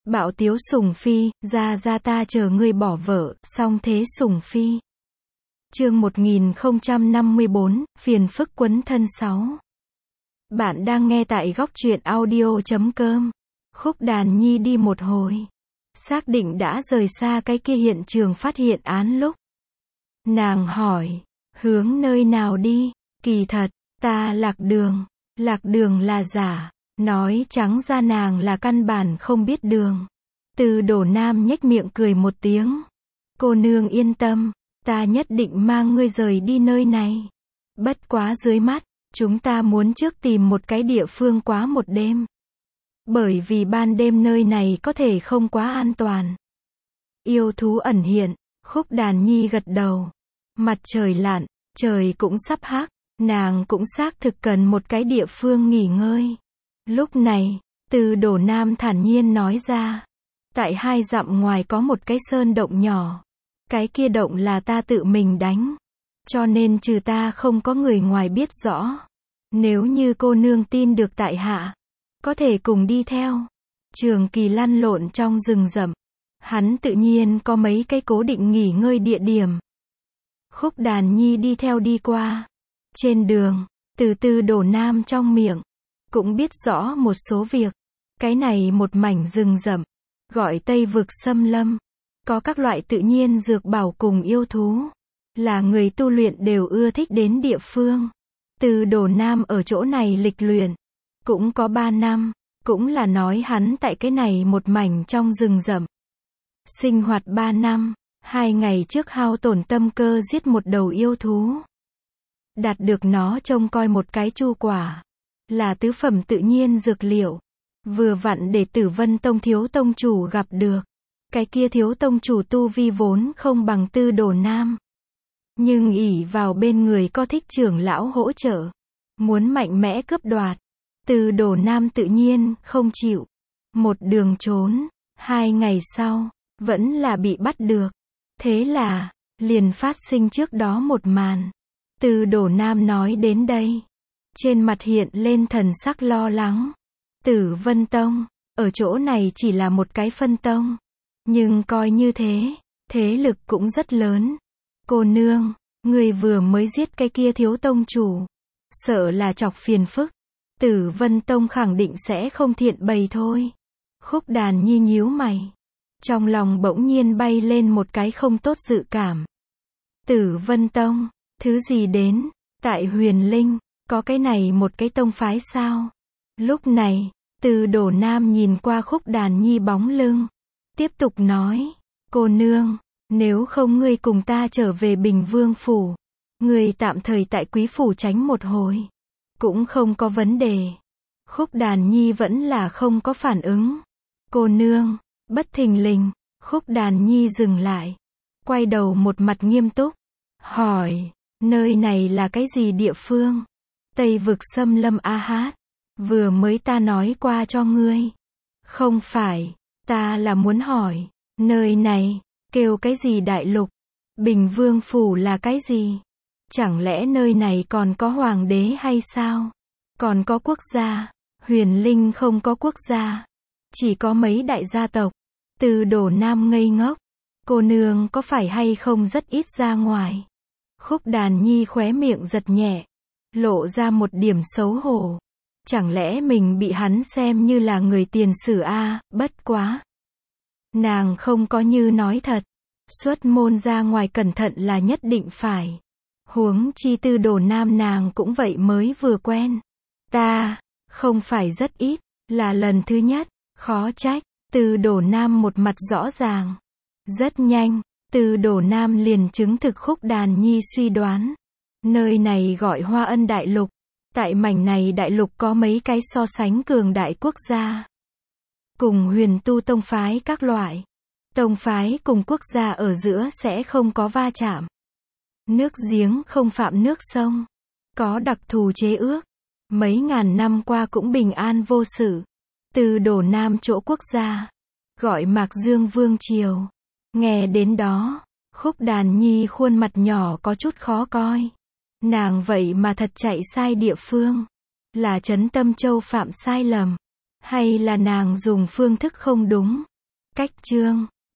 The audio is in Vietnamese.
Bạo tiếu sủng phi, ra ta chờ ngươi bỏ vợ, song thế sủng phi. Chương 1054, phiền phức quấn thân 6. Bạn đang nghe tại góc truyện audio.com. Khúc Đàn Nhi đi một hồi, xác định đã rời xa cái kia hiện trường phát hiện án lúc. Nàng hỏi, hướng nơi nào đi? Kỳ thật, ta lạc đường là giả. Nói trắng ra nàng là căn bản không biết đường. Từ Đổ Nam nhếch miệng cười một tiếng. Cô nương yên tâm, ta nhất định mang ngươi rời đi nơi này. Bất quá dưới mắt, chúng ta muốn trước tìm một cái địa phương quá một đêm. Bởi vì ban đêm nơi này có thể không quá an toàn. Yêu thú ẩn hiện, Khúc Đàn Nhi gật đầu. Mặt trời lặn, trời cũng sắp hắc, nàng cũng xác thực cần một cái địa phương nghỉ ngơi. Lúc này, Từ Đổ Nam thản nhiên nói ra. Tại 2 dặm ngoài có một cái sơn động nhỏ. Cái kia động là ta tự mình đánh. Cho nên trừ ta không có người ngoài biết rõ. Nếu như cô nương tin được tại hạ, có thể cùng đi theo. Trường Kỳ lăn lộn trong rừng rậm. Hắn tự nhiên có mấy cái cố định nghỉ ngơi địa điểm. Khúc Đàn Nhi đi theo đi qua. Trên đường, Từ Đổ Nam trong miệng cũng biết rõ một số việc. Cái này một mảnh rừng rậm, gọi Tây Vực Xâm Lâm, có các loại tự nhiên dược bảo cùng yêu thú, là người tu luyện đều ưa thích đến địa phương. Từ Đổ Nam ở chỗ này lịch luyện, cũng có 3 năm, cũng là nói hắn tại cái này một mảnh trong rừng rậm. Sinh hoạt 3 năm, 2 ngày trước hao tổn tâm cơ giết một đầu yêu thú. Đạt được nó trông coi một cái chu quả. Là tứ phẩm tự nhiên dược liệu. Vừa vặn để Tử Vân Tông thiếu tông chủ gặp được. Cái kia thiếu tông chủ tu vi vốn không bằng Từ Đổ Nam. Nhưng ỷ vào bên người có thích trưởng lão hỗ trợ. Muốn mạnh mẽ cướp đoạt. Từ Đổ Nam tự nhiên không chịu. Một đường trốn. 2 ngày sau, vẫn là bị bắt được. Thế là, liền phát sinh trước đó một màn. Từ Đổ Nam nói đến đây. Trên mặt hiện lên thần sắc lo lắng. Tử Vân Tông, ở chỗ này chỉ là một cái phân tông. Nhưng coi như thế, thế lực cũng rất lớn. Cô nương, người vừa mới giết cái kia thiếu tông chủ. Sợ là chọc phiền phức. Tử Vân Tông khẳng định sẽ không thiện bày thôi. Khúc Đàn Nhi nhíu mày. Trong lòng bỗng nhiên bay lên một cái không tốt dự cảm. Tử Vân Tông, thứ gì đến, tại Huyền Linh. Có cái này một cái tông phái sao? Lúc này, Từ Đổ Nam nhìn qua Khúc Đàn Nhi bóng lưng. Tiếp tục nói, cô nương, nếu không ngươi cùng ta trở về Bình Vương Phủ. Ngươi tạm thời tại Quý Phủ tránh một hồi. Cũng không có vấn đề. Khúc Đàn Nhi vẫn là không có phản ứng. Cô nương, bất thình lình, Khúc Đàn Nhi dừng lại. Quay đầu một mặt nghiêm túc. Hỏi, nơi này là cái gì địa phương? Tây Vực Xâm Lâm a hát. Vừa mới ta nói qua cho ngươi. Không phải, ta là muốn hỏi, nơi này, kêu cái gì đại lục? Bình Vương Phủ là cái gì? Chẳng lẽ nơi này còn có hoàng đế hay sao? Còn có quốc gia? Huyền Linh không có quốc gia. Chỉ có mấy đại gia tộc. Từ Đổ Nam ngây ngốc. Cô nương có phải hay không rất ít ra ngoài? Khúc Đàn Nhi khóe miệng giật nhẹ. Lộ ra một điểm xấu hổ. Chẳng lẽ mình bị hắn xem như là người tiền sử a? Bất quá. Nàng không có như nói thật. Xuất môn ra ngoài cẩn thận là nhất định phải. Huống chi Từ Đổ Nam nàng cũng vậy mới vừa quen. Ta, không phải rất ít, là lần thứ nhất, khó trách. Từ Đổ Nam một mặt rõ ràng. Rất nhanh, Từ Đổ Nam liền chứng thực Khúc Đàn Nhi suy đoán. Nơi này gọi Hoa Ân Đại Lục. Tại mảnh này đại lục có mấy cái so sánh cường đại quốc gia. Cùng huyền tu tông phái các loại. Tông phái cùng quốc gia ở giữa sẽ không có va chạm. Nước giếng không phạm nước sông. Có đặc thù chế ước. Mấy ngàn năm qua cũng bình an vô sự. Từ Đổ Nam chỗ quốc gia. Gọi Mạc Dương Vương Triều. Nghe đến đó, Khúc Đàn Nhi khuôn mặt nhỏ có chút khó coi. Nàng vậy mà thật chạy sai địa phương. Là Trấn Tâm Châu phạm sai lầm. Hay là nàng dùng phương thức không đúng. Cách chương